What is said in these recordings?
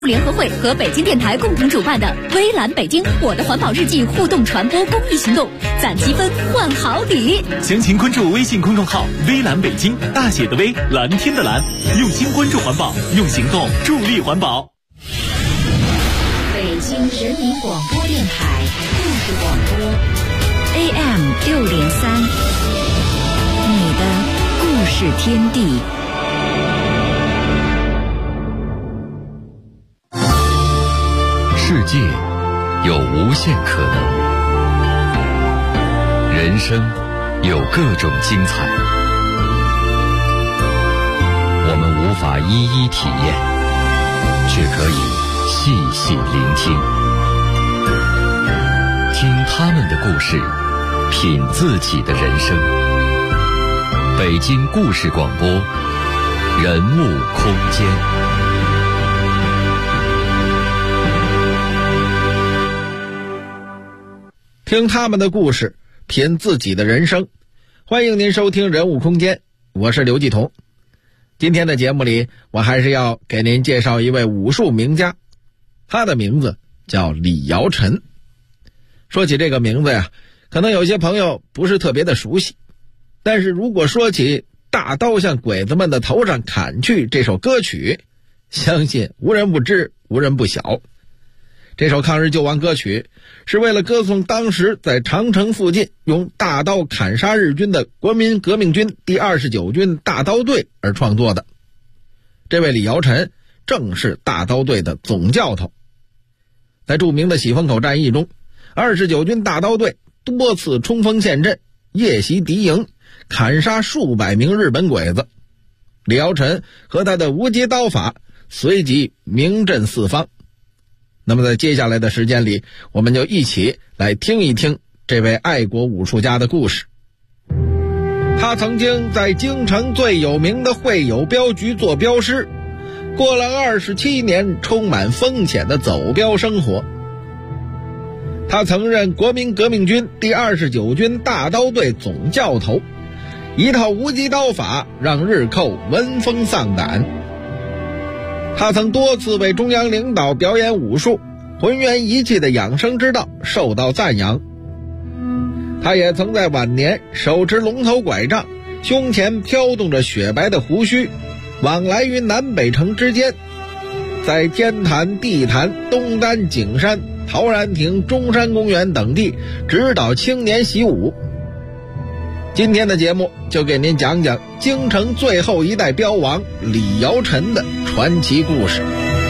联合会和北京电台共同主办的微蓝北京我的环保日记互动传播公益行动，攒积分换好礼。 详情关注微信公众号微蓝北京，大写的微，蓝天的蓝，用心关注环保，用行动助力环保。 北京人民广播电台故事广播 AM603，你的故事天地。 世界有无限可能，人生有各种精彩，我们无法一一体验，却可以细细聆听，听他们的故事，品自己的人生。北京故事广播，人物空间。 听他们的故事，品自己的人生。欢迎您收听人物空间，我是刘继彤。今天的节目里，我还是要给您介绍一位武术名家，他的名字叫李尧臣。说起这个名字呀，可能有些朋友不是特别的熟悉，但是如果说起大刀向鬼子们的头上砍去这首歌曲，相信无人不知，无人不晓。这首抗日救亡歌曲是为了歌颂当时在长城附近用大刀砍杀日军的国民革命军第29军大刀队而创作的。这位李尧臣正是大刀队的总教头。在著名的喜峰口战役中，29军大刀队多次冲锋陷阵，夜袭敌营，砍杀数百名日本鬼子。李尧臣和他的无极刀法随即名震四方。那么在接下来的时间里，我们就一起来听一听这位爱国武术家的故事。他曾经在京城最有名的会友镖局做镖师，过了27年充满风险的走镖生活。他曾任国民革命军第29军大刀队总教头，一套无极刀法让日寇闻风丧胆。他曾多次为中央领导表演武术，浑圆一气的养生之道受到赞扬。他也曾在晚年手持龙头拐杖，胸前飘动着雪白的胡须，往来于南北城之间，在天坛、地坛、东单、景山、陶然亭、中山公园等地指导青年习武。今天的节目就给您讲讲京城最后一代镖王李尧臣的传奇故事。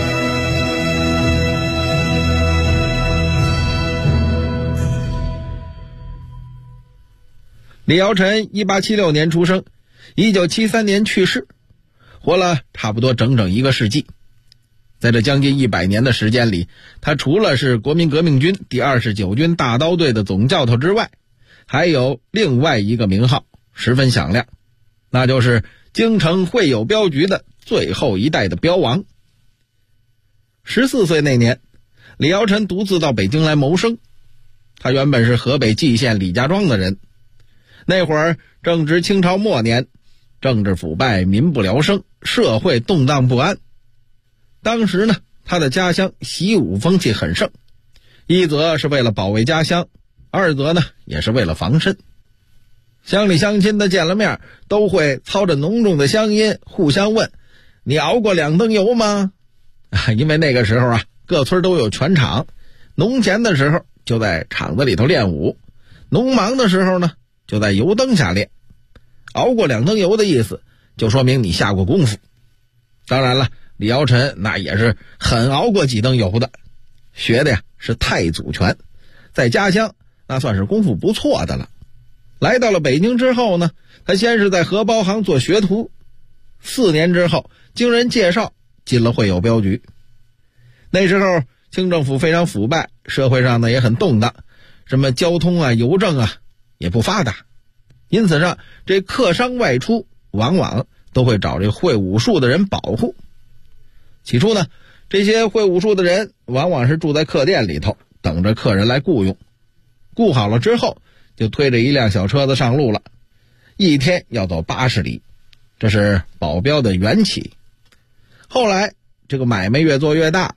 李尧臣1876年出生，1973年去世，活了差不多整整1个世纪。在这将近100年的时间里，他除了是国民革命军第29军大刀队的总教头之外，还有另外一个名号十分响亮，那就是京城会友镖局的最后一代的镖王。14岁那年，李尧臣独自到北京来谋生。他原本是河北蓟县李家庄的人，那会儿正值清朝末年，政治腐败，民不聊生，社会动荡不安。当时呢，他的家乡习武风气很盛，一则是为了保卫家乡，二则呢也是为了防身。乡里乡亲的见了面都会操着浓重的乡音互相问，你熬过2灯油吗？因为那个时候啊，各村都有拳场，农闲的时候就在场子里头练武，农忙的时候呢就在油灯下练。熬过2灯油的意思就说明你下过功夫。当然了，李尧臣那也是很熬过几灯油的，学的呀是太祖拳，在家乡那算是功夫不错的了。来到了北京之后呢，他先是在荷包行做学徒，4年之后经人介绍进了会友镖局。那时候清政府非常腐败，社会上呢也很动荡，什么交通啊、邮政啊也不发达，因此上这客商外出往往都会找这会武术的人保护。起初呢，这些会武术的人往往是住在客店里头，等着客人来雇用，雇好了之后就推着一辆小车子上路了，一天要走80里，这是保镖的缘起。后来这个买卖越做越大，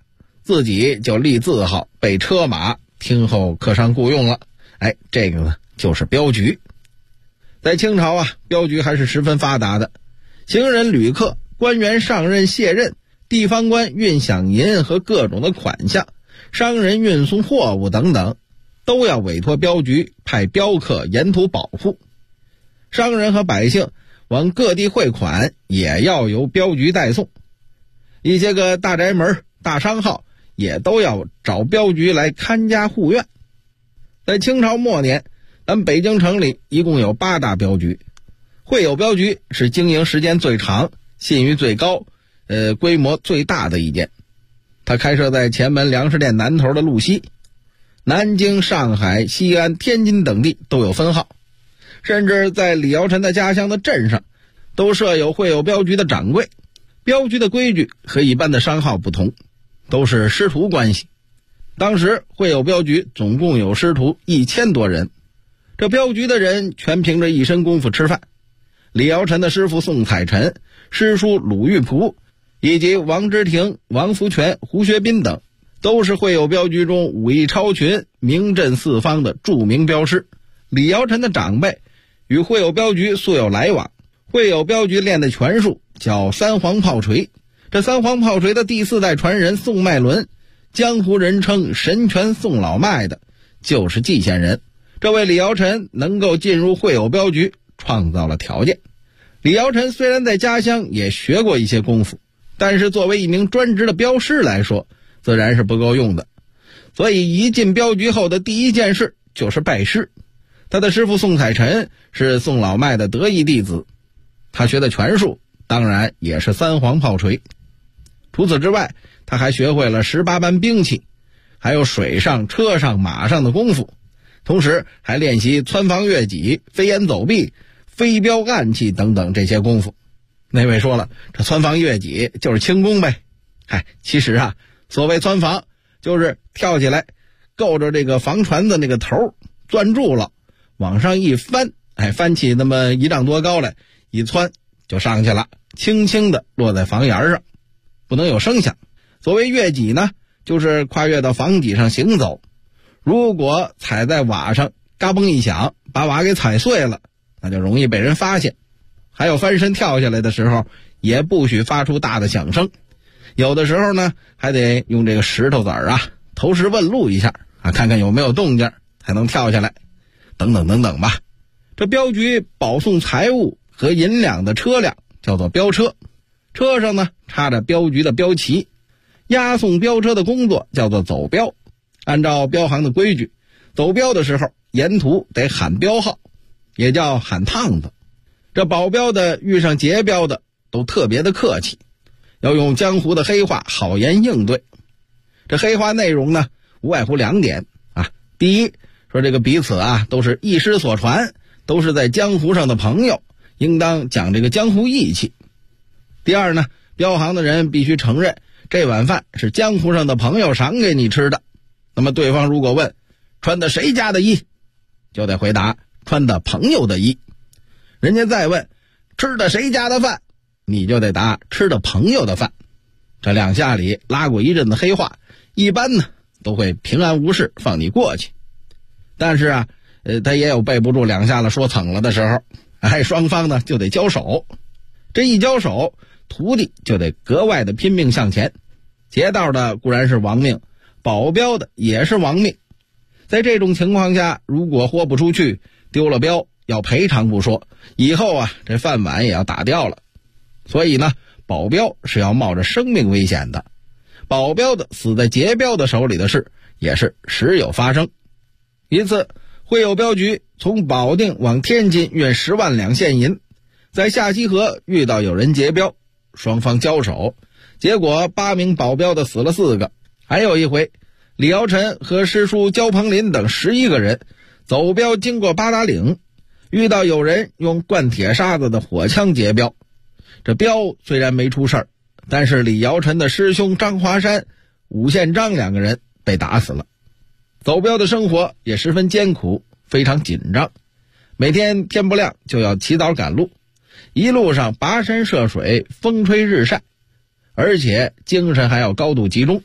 自己就立字号备车马，听候客商雇用了。这个呢就是镖局。在清朝啊，镖局还是十分发达的，行人、旅客、官员上任卸任，地方官运饷银和各种的款项，商人运送货物等等，都要委托镖局派镖客沿途保护。商人和百姓往各地汇款也要由镖局代送，一些个大宅门、大商号也都要找镖局来看家护院。在清朝末年，咱北京城里一共有8大镖局，会友镖局是经营时间最长、信誉最高、规模最大的一间。它开设在前门粮食店南头的路西，南京、上海、西安、天津等地都有分号，甚至在李尧臣的家乡的镇上都设有会友镖局的掌柜。镖局的规矩和一般的商号不同，都是师徒关系。当时会友镖局总共有师徒1000多人，这镖局的人全凭着一身功夫吃饭。李尧臣的师傅宋采臣、师叔鲁玉璞以及王之庭、王福全、胡学斌等，都是会友镖局中武艺超群、名震四方的著名镖师。李尧臣的长辈与会友镖局素有来往，会友镖局练的拳术叫三黄炮锤。这三黄炮锤的第4代传人宋迈伦，江湖人称神拳宋老迈的就是蓟县人，这为李尧臣能够进入会友镖局创造了条件。李尧臣虽然在家乡也学过一些功夫，但是作为一名专职的镖师来说，自然是不够用的。所以一进镖局后的第一件事就是拜师。他的师傅宋采臣是宋老迈的得意弟子，他学的拳术当然也是三黄炮锤。除此之外，他还学会了18般兵器，还有水上、车上、马上的功夫，同时还练习蹿房越戟、飞檐走壁、飞镖暗器等等这些功夫。那位说了，这蹿房越戟就是轻功呗。其实啊，所谓蹿房就是跳起来够着这个房船的那个头，攥住了往上一翻，翻起那么1丈多高来，一蹿就上去了，轻轻地落在房檐上，不能有声响。所谓越戟呢，就是跨越到房脊上行走，如果踩在瓦上嘎嘣一响，把瓦给踩碎了，那就容易被人发现。还有翻身跳下来的时候也不许发出大的响声，有的时候呢还得用这个石头子儿投石问路一下看看有没有动静才能跳下来，等等等等吧。这镖局保送财物和银两的车辆叫做镖车，车上呢插着镖局的镖旗。押送镖车的工作叫做走镖。按照镖行的规矩，走镖的时候沿途得喊镖号，也叫喊趟子。这保镖的遇上劫镖的都特别的客气，要用江湖的黑话好言应对。这黑话内容呢无外乎2点第一，说这个彼此都是一师所传，都是在江湖上的朋友，应当讲这个江湖义气。第二呢，镖行的人必须承认这碗饭是江湖上的朋友赏给你吃的。那么对方如果问穿的谁家的衣，就得回答穿的朋友的衣。人家再问吃的谁家的饭，你就得答吃的朋友的饭。这2下里拉过一阵子黑话，一般呢都会平安无事放你过去。但是他也有背不住2下了说蹭了的时候，双方呢就得交手。这一交手，徒弟就得格外的拼命向前。劫道的固然是亡命，保镖的也是亡命。在这种情况下，如果豁不出去，丢了镖要赔偿不说，以后这饭碗也要打掉了。所以呢，保镖是要冒着生命危险的。保镖的死在劫镖的手里的事也是时有发生。一次，会友镖局从保定往天津运10万两现银，在下西河遇到有人劫镖，双方交手，结果8名保镖的死了4个。还有一回，李尧臣和师叔焦鹏林等11个人走镖经过八达岭，遇到有人用灌铁沙子的火枪劫镖。这镖虽然没出事儿，但是李尧臣的师兄张华山、武宪章2个人被打死了。走镖的生活也十分艰苦，非常紧张，每天天不亮就要起早赶路，一路上跋山涉水，风吹日晒，而且精神还要高度集中，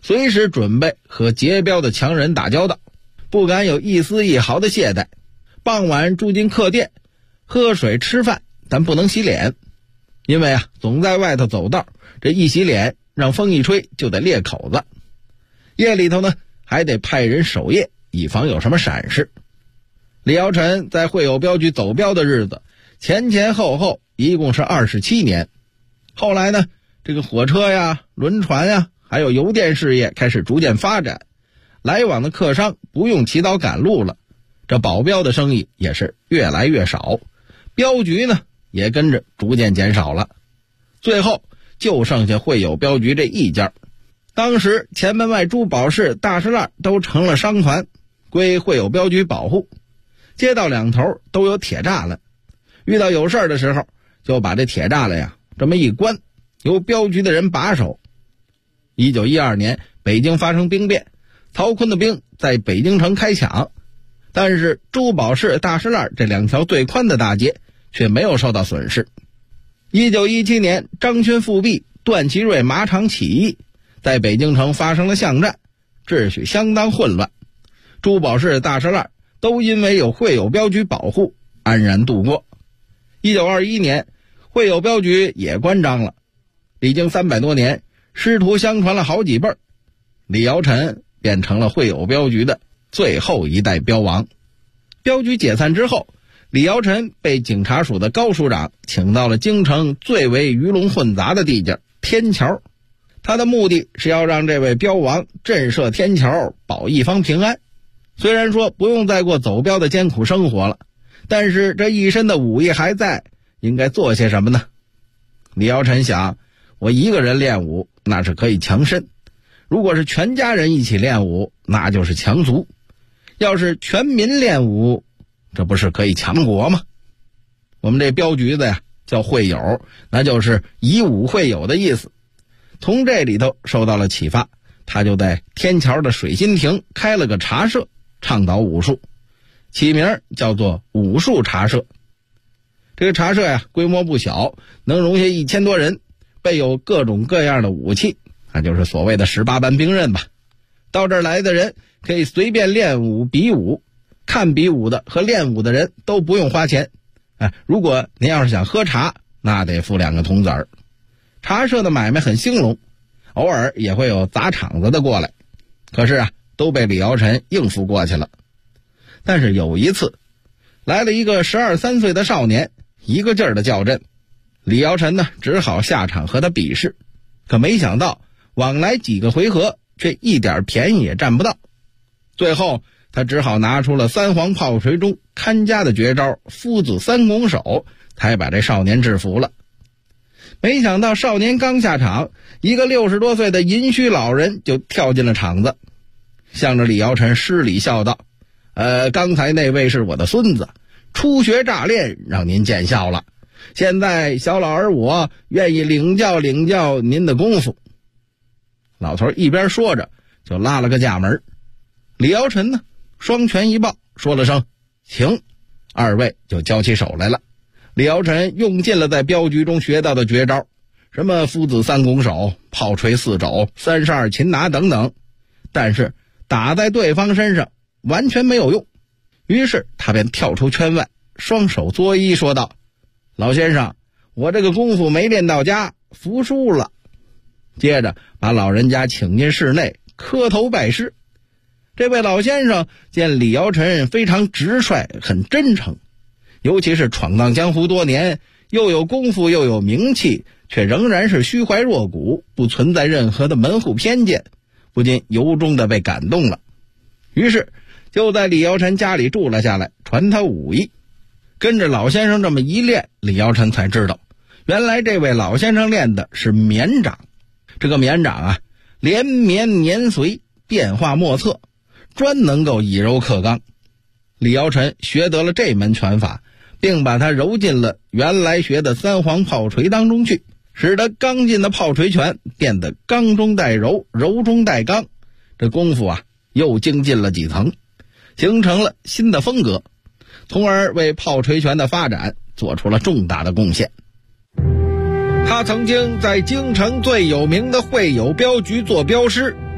随时准备和劫镖的强人打交道，不敢有一丝一毫的懈怠。傍晚住进客店，喝水吃饭，但不能洗脸，因为总在外头走道，这一洗脸让风一吹就得裂口子。夜里头呢，还得派人守夜，以防有什么闪失。李尧臣在会友镖局走镖的日子，前后一共是27年。后来呢，这个火车呀、轮船呀，还有邮电事业开始逐渐发展，来往的客商不用起早赶路了，这保镖的生意也是越来越少，镖局呢也跟着逐渐减少了，最后就剩下会友镖局这一家。当时前门外珠宝市、大石栏都成了商团，归会友镖局保护，街道两头都有铁栅栏，遇到有事的时候就把这铁栅栏这么一关，由镖局的人把守。1912年北京发生兵变，曹锟的兵在北京城开抢，但是珠宝市、大石栏这两条最宽的大街却没有受到损失。1917年张勋复辟，段祺瑞马场起义，在北京城发生了巷战，秩序相当混乱，珠宝市、大石栏都因为有会友镖局保护安然度过。1921年会友镖局也关张了，历经300多年，师徒相传了好几辈，李尧臣变成了会友镖局的最后一代镖王。镖局解散之后，李尧臣被警察署的高署长请到了京城最为鱼龙混杂的地界天桥，他的目的是要让这位镖王震慑天桥，保一方平安。虽然说不用再过走镖的艰苦生活了，但是这一身的武艺还在，应该做些什么呢？李尧臣想，我一个人练武那是可以强身，如果是全家人一起练武，那就是强族，要是全民练武，这不是可以强国吗？我们这镖局子叫会友，那就是以武会友的意思。从这里头受到了启发，他就在天桥的水心亭开了个茶社，倡导武术，起名叫做武术茶社。这个茶社规模不小，能容下1000多人，备有各种各样的武器，那就是所谓的18般兵刃吧。到这儿来的人可以随便练武比武，看比武的和练武的人都不用花钱。如果您要是想喝茶，那得付2个铜子儿。茶社的买卖很兴隆，偶尔也会有砸场子的过来，可是都被李尧臣应付过去了。但是有一次来了一个12、13岁的少年，一个劲儿的较真，李尧臣呢只好下场和他比试，可没想到往来几个回合却一点便宜也占不到，最后他只好拿出了3黄炮锤中看家的绝招夫子3拱手，才把这少年制服了。没想到少年刚下场，一个60多岁的银须老人就跳进了场子，向着李尧臣施礼笑道，刚才那位是我的孙子，初学乍练，让您见笑了，现在小老儿我愿意领教您的功夫。老头一边说着就拉了个架门，李尧臣呢双拳一抱，说了声请，二位就交起手来了。李尧臣用尽了在镖局中学到的绝招，什么夫子3拱手、炮锤4肘、32擒拿等等，但是打在对方身上完全没有用。于是他便跳出圈外，双手作揖说道，老先生，我这个功夫没练到家，服输了。接着把老人家请进室内，磕头拜师。这位老先生见李尧臣非常直率，很真诚，尤其是闯荡江湖多年，又有功夫又有名气，却仍然是虚怀若谷，不存在任何的门户偏见，不禁由衷的被感动了。于是就在李尧臣家里住了下来，传他武艺。跟着老先生这么一练，李尧臣才知道，原来这位老先生练的是绵掌。这个绵掌连绵年随，变化莫测，专能够以柔克刚。李尧臣学得了这门拳法，并把它揉进了原来学的3黄炮锤当中去，使得刚劲的炮锤拳变得刚中带柔，柔中带刚，这功夫又精进了几层，形成了新的风格，从而为炮锤拳的发展做出了重大的贡献。他曾经在京城最有名的会友镖局做镖师，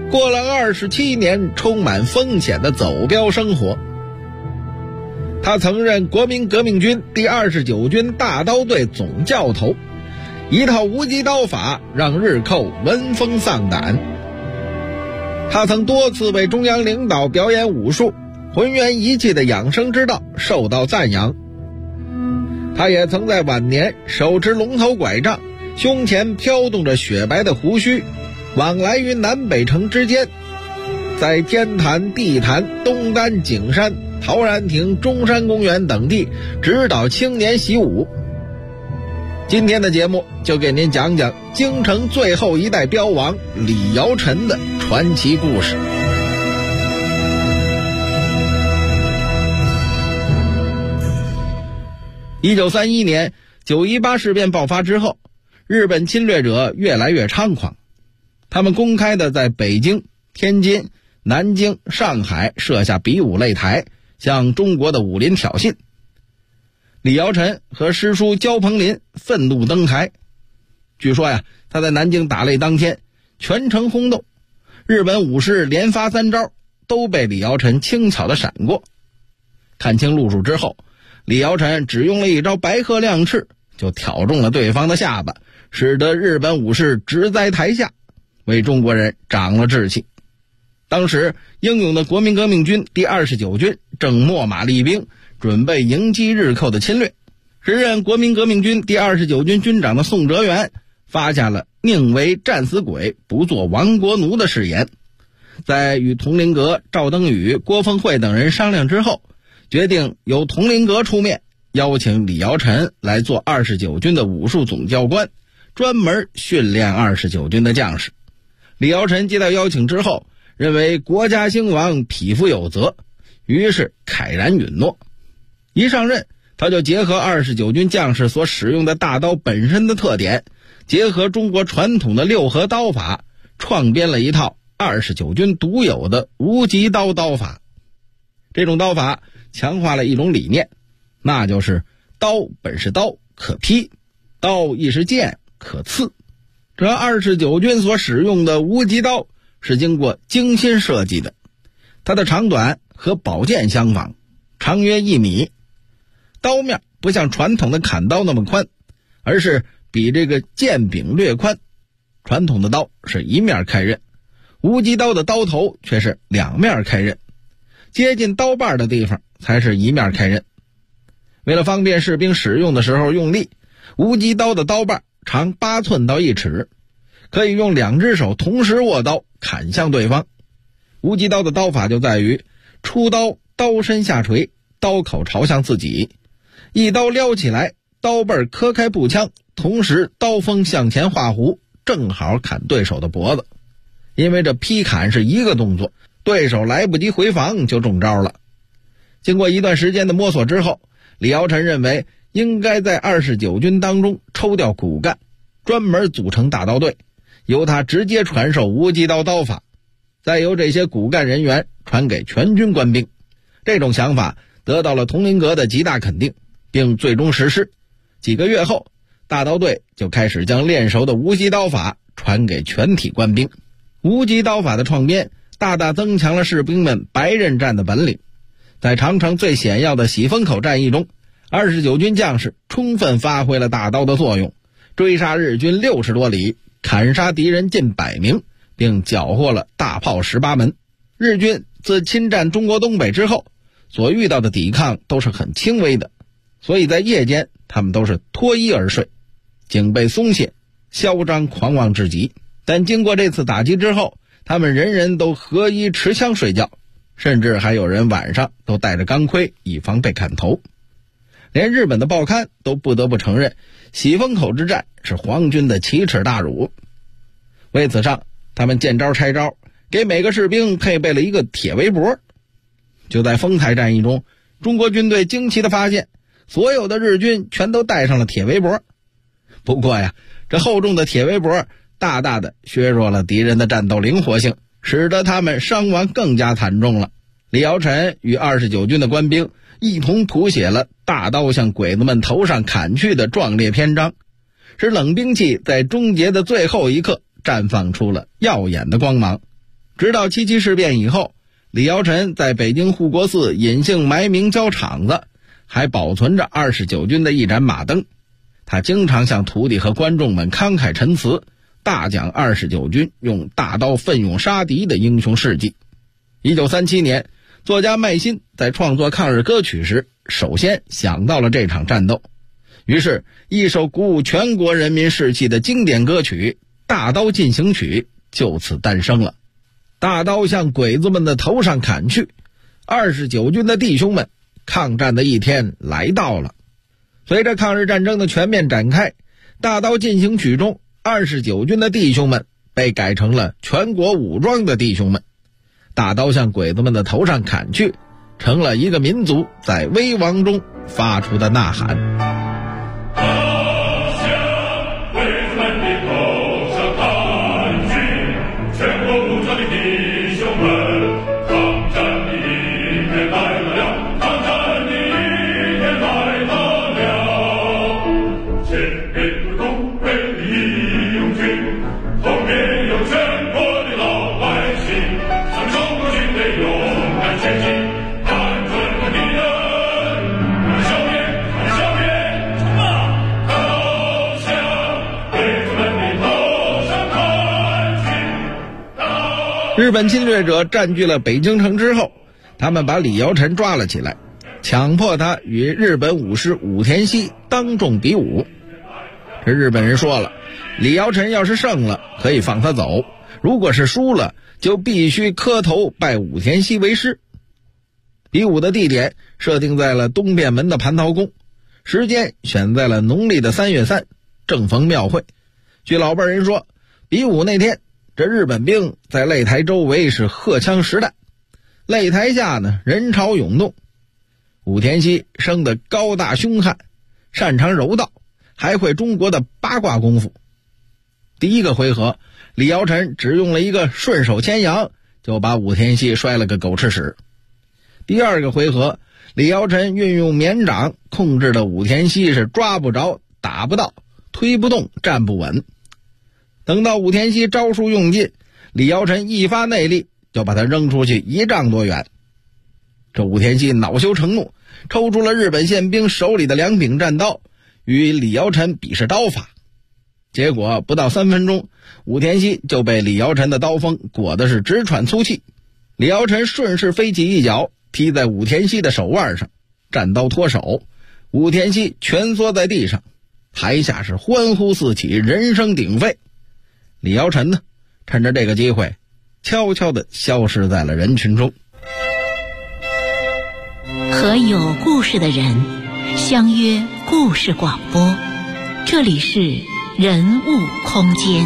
过了27年充满风险的走镖生活。他曾任国民革命军第29军大刀队总教头，一套无极刀法让日寇闻风丧胆。他曾多次为中央领导表演武术，浑圆一气的养生之道受到赞扬。他也曾在晚年手持龙头拐杖，胸前飘动着雪白的胡须，往来于南北城之间，在天坛、地坛、东单、景山、陶然亭、中山公园等地指导青年习武。今天的节目就给您讲讲京城最后一代镖王李尧臣的传奇故事。1931年918事变爆发之后，日本侵略者越来越猖狂，他们公开的在北京、天津、南京、上海设下比武擂台，向中国的武林挑衅。李尧臣和师叔焦鹏林愤怒登台。据说呀，他在南京打擂当天，全城轰动，日本武士连发3招，都被李尧臣轻巧地闪过。看清路数之后，李尧臣只用了一招白鹤亮翅，就挑中了对方的下巴，使得日本武士直栽台下，为中国人长了志气。当时英勇的国民革命军第29军正秣马厉兵，准备迎击日寇的侵略。时任国民革命军第29军军长的宋哲元发下了宁为战死鬼，不做亡国奴的誓言。在与佟麟阁、赵登禹、郭凤惠等人商量之后，决定由佟麟阁出面，邀请李尧臣来做29军的武术总教官，专门训练29军的将士。李尧臣接到邀请之后，认为国家兴亡，匹夫有责，于是慨然允诺。一上任，他就结合29军将士所使用的大刀本身的特点，结合中国传统的六合刀法，创编了一套29军独有的无极刀刀法。这种刀法强化了一种理念，那就是刀本是刀，可劈；刀亦是剑，可刺。这29军所使用的无极刀是经过精心设计的，它的长短和宝剑相仿，长约1米。刀面不像传统的砍刀那么宽，而是比这个剑柄略宽。传统的刀是一面开刃，无极刀的刀头却是2面开刃，接近刀把的地方才是一面开刃。为了方便士兵使用的时候用力，无极刀的刀把长8寸到1尺，可以用2只手同时握刀砍向对方。无极刀的刀法就在于出刀，刀身下垂，刀口朝向自己，一刀撩起来，刀背磕开步枪，同时刀锋向前画弧，正好砍对手的脖子。因为这劈砍是一个动作，对手来不及回防就中招了。经过一段时间的摸索之后，李尧臣认为应该在29军当中抽调骨干，专门组成大刀队，由他直接传授无极刀刀法，再由这些骨干人员传给全军官兵。这种想法得到了佟麟阁的极大肯定，并最终实施。几个月后，大刀队就开始将练熟的无极刀法传给全体官兵。无极刀法的创编大大增强了士兵们白刃战的本领。在长城最险要的喜峰口战役中，29军将士充分发挥了大刀的作用，追杀日军60多里，砍杀敌人近100名，并缴获了大炮18门。日军自侵占中国东北之后，所遇到的抵抗都是很轻微的，所以在夜间他们都是脱衣而睡，警备松懈，嚣张狂妄至极。但经过这次打击之后，他们人人都合衣持枪睡觉，甚至还有人晚上都带着钢盔，以防被砍头。连日本的报刊都不得不承认，喜峰口之战是皇军的奇耻大辱。为此上，他们见招拆招，给每个士兵配备了一个铁围脖。就在丰台战役中，中国军队惊奇地发现，所有的日军全都戴上了铁围脖。不过呀，这厚重的铁围脖大大的削弱了敌人的战斗灵活性，使得他们伤亡更加惨重了。李尧臣与29军的官兵一同谱写了大刀向鬼子们头上砍去的壮烈篇章，使冷兵器在终结的最后一刻绽放出了耀眼的光芒。 直到七七事变以后，李尧臣在北京护国寺隐姓埋名交场子，还保存着29军的一盏马灯。他经常向徒弟和观众们慷慨陈词，大讲29军用大刀奋勇杀敌的英雄事迹。1937年，作家麦辛在创作抗日歌曲时，首先想到了这场战斗。于是，一首鼓舞全国人民士气的经典歌曲《大刀进行曲》就此诞生了。大刀向鬼子们的头上砍去，29军的弟兄们，抗战的一天来到了。随着抗日战争的全面展开，大刀进行曲中29军的弟兄们被改成了全国武装的弟兄们。大刀向鬼子们的头上砍去，成了一个民族在危亡中发出的呐喊。日本侵略者占据了北京城之后，他们把李尧臣抓了起来，强迫他与日本武师武田锡当众比武。这日本人说了，李尧臣要是胜了可以放他走，如果是输了就必须磕头拜武田锡为师。比武的地点设定在了东便门的蟠桃宫，时间选在了农历的3月3，正逢庙会。据老辈人说，比武那天这日本兵在擂台周围是荷枪实弹，擂台下呢人潮涌动。武田锡生得高大凶悍，擅长柔道，还会中国的八卦功夫。第一个回合，李尧臣只用了一个顺手牵羊，就把武田锡摔了个狗吃屎。第二个回合，李尧臣运用绵掌控制的武田锡是抓不着，打不到，推不动，站不稳。等到武田锡招数用尽，李尧臣一发内力就把他扔出去1丈多远。这武田锡恼羞成怒，抽出了日本宪兵手里的2柄战刀，与李尧臣比试刀法。结果不到3分钟，武田锡就被李尧臣的刀锋裹得是直喘粗气。李尧臣顺势飞起一脚，踢在武田锡的手腕上，战刀脱手，武田锡蜷缩在地上，台下是欢呼四起，人声鼎沸。李尧臣呢，趁着这个机会悄悄地消失在了人群中。 和有故事的人相约故事广播，这里是人物空间。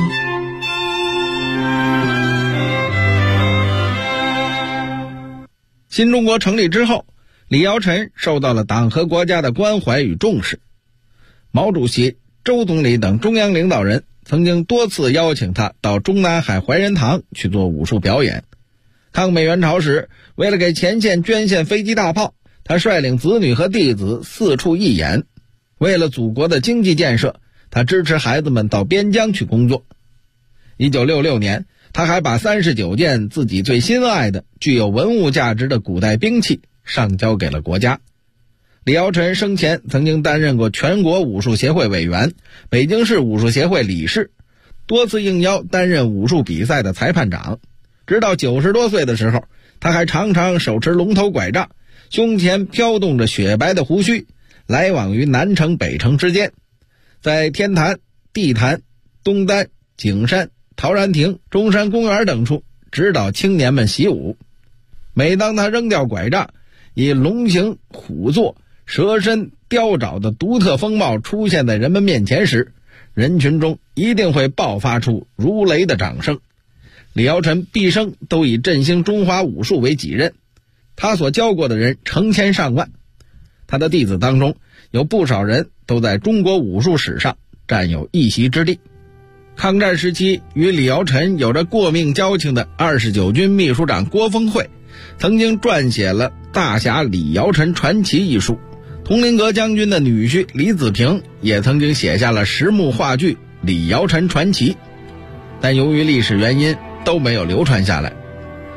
新中国成立之后，李尧臣受到了党和国家的关怀与重视。毛主席、周总理等中央领导人曾经多次邀请他到中南海怀仁堂去做武术表演。抗美援朝时，为了给前线捐献飞机大炮，他率领子女和弟子四处义演。为了祖国的经济建设，他支持孩子们到边疆去工作。1966年，他还把39件自己最心爱的具有文物价值的古代兵器上交给了国家。李尧臣生前曾经担任过全国武术协会委员、北京市武术协会理事，多次应邀担任武术比赛的裁判长。直到90多岁的时候，他还常常手持龙头拐杖，胸前飘动着雪白的胡须，来往于南城北城之间，在天坛、地坛、东单、景山、陶然亭、中山公园等处指导青年们习武。每当他扔掉拐杖，以龙形、虎座、蛇身、雕爪的独特风貌出现在人们面前时，人群中一定会爆发出如雷的掌声。李尧臣毕生都以振兴中华武术为己任，他所教过的人成千上万，他的弟子当中有不少人都在中国武术史上占有一席之地。抗战时期与李尧臣有着过命交情的29军秘书长郭峰会曾经撰写了《大侠李尧臣传奇》一书，佟麟阁将军的女婿李子平也曾经写下了实木话剧《李尧臣传奇》，但由于历史原因都没有流传下来。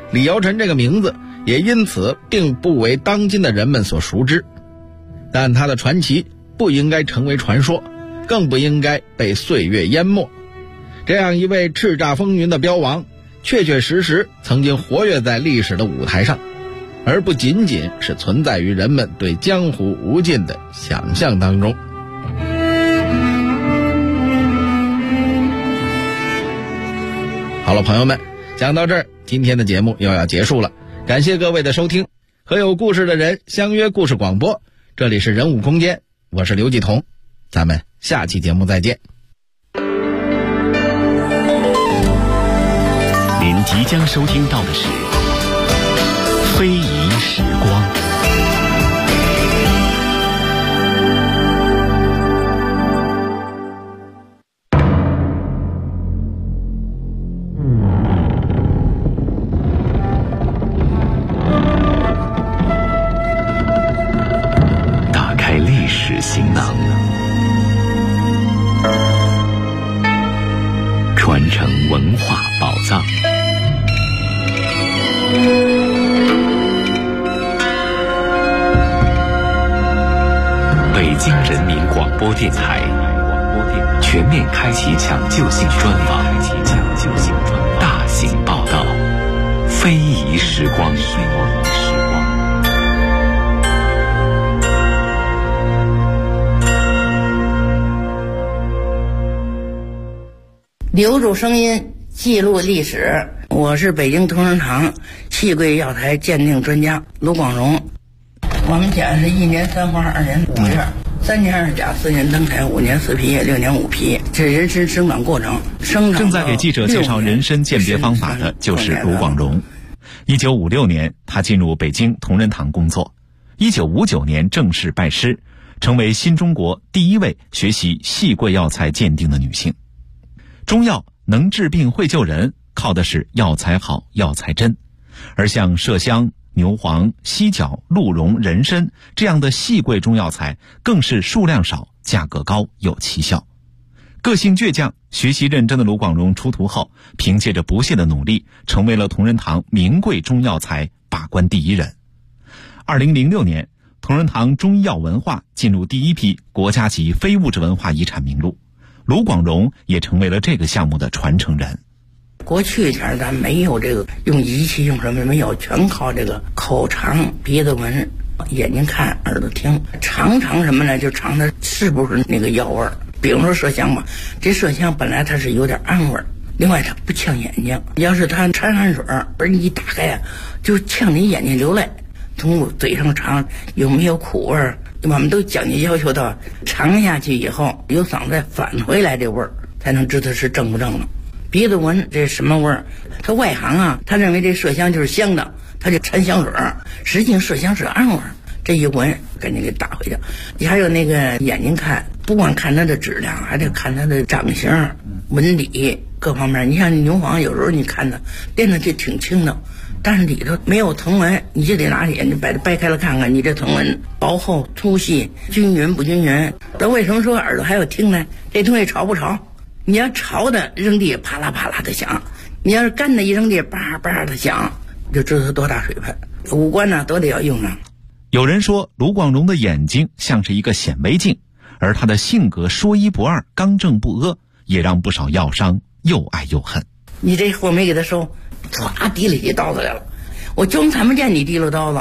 李尧臣这个名字也因此并不为当今的人们所熟知。但他的传奇不应该成为传说，更不应该被岁月淹没。这样一位叱咤风云的标王，确确实实曾经活跃在历史的舞台上，而不仅仅是存在于人们对江湖无尽的想象当中。好了，朋友们，讲到这儿，今天的节目又要结束了，感谢各位的收听。和有故事的人相约故事广播，这里是人物空间，我是刘继彤，咱们下期节目再见。 您即将收听到的是非遗时光。打开历史行囊，传承文化宝藏。北京人民广播电台全面开启抢救性专访，大型报道，非遗时光。 留住声音，记录历史。我是北京同仁堂戏柜药材鉴定专家卢广荣。我们讲是1年3花2年5月，3年2甲4年登台5年4皮6年5皮，这人参生长过程。 正在给记者介绍人参鉴别方法的就是卢广荣。1956年，他进入北京同仁堂工作。1959年正式拜师，成为新中国第一位学习戏柜药材鉴定的女性。中药能治病会救人，靠的是药材好药材真，而像麝香、牛黄、犀角、鹿茸、人参这样的细贵中药材更是数量少，价格高，有奇效。个性倔强、学习认真的卢广荣出徒后，凭借着不懈的努力，成为了同仁堂名贵中药材把关第一人。2006年，同仁堂中医药文化进入第一批国家级非物质文化遗产名录，卢广荣也成为了这个项目的传承人。 过去前咱没有这个用仪器用什么没有，全靠这个口尝、鼻子闻、眼睛看、耳朵听，尝什么呢？就尝它是不是那个药味儿。比如说麝香吧，这麝香本来它是有点暗味儿，另外它不呛眼睛，要是它掺汗水而你一打开啊，就呛你眼睛流泪。从嘴上尝有没有苦味儿，我们都讲究要求到尝下去以后有嗓子再返回来这味儿，才能知道是正不正了。鼻子闻这什么味儿？他外行啊，他认为这麝香就是香的，他就掺香水，实际麝香是暗味儿。这一闻赶紧给打回去。你还有那个眼睛看，不光看它的质量，还得看它的长相、纹理各方面。你像牛黄，有时候你看它练的就挺轻的，但是里头没有藤纹，你就得拿眼睛把它掰开了看看，你这藤纹薄厚、粗细、均匀不均匀。那为什么说耳朵还要听呢？这东西潮不潮？你要潮的扔地啪啦啪啦的响，你要是干的一扔地叭叭的响，就知道它多大水分。五官呢都得要用上。 有人说卢广荣的眼睛像是一个显微镜，而他的性格说一不二、刚正不阿，也让不少药商又爱又恨。 你这货没给他收，唰提了起刀子来了，我就看不见你提了刀子。